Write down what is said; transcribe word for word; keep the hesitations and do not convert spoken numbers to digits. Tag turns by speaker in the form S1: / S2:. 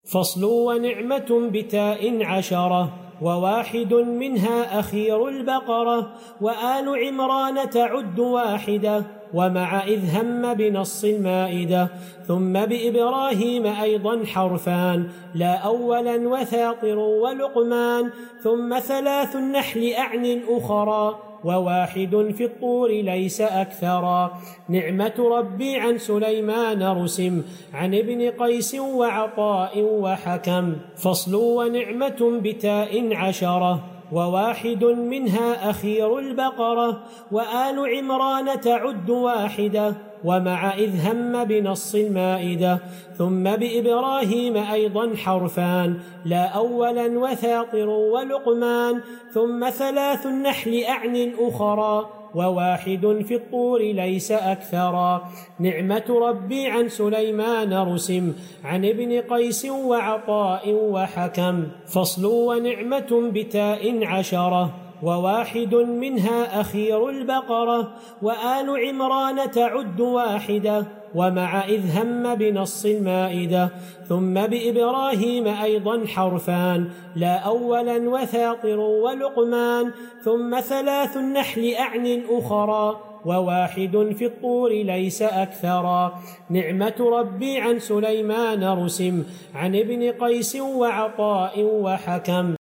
S1: فصل ونعمة بتاء عشرة وواحد منها أخير البقرة وآل عمران تعد واحدة ومع إذ هم بنص المائدة ثم بإبراهيم أيضا حرفان لا أولا وثاطر ولقمان ثم ثلاث النحل أعن أخرى وواحد في الطور ليس أكثرا. نعمة ربي عن سليمان رسم عن ابن قيس وعطاء وحكم. فصل ونعمة بتاء عشرة وواحد منها أخير البقرة وآل عمران تعد واحدة ومع إذ هم بنص المائدة ثم بإبراهيم أيضا حرفان لا أولا وثاطر ولقمان ثم ثلاث النحل أعن أخرى وواحد في الطور ليس أكثرا. نعمة ربي عن سليمان رسم عن ابن قيس وعطاء وحكم. فصل ونعمة بتاء عشرة وواحد منها أخير البقرة وآل عمران تعد واحدة ومع إذ هم بنص المائدة ثم بإبراهيم أيضا حرفان لا أولا وثاطر ولقمان ثم ثلاث النحل أعن أخرى وواحد في الطور ليس أكثرا. نعمة ربي عن سليمان رسم عن ابن قيس وعطاء وحكم.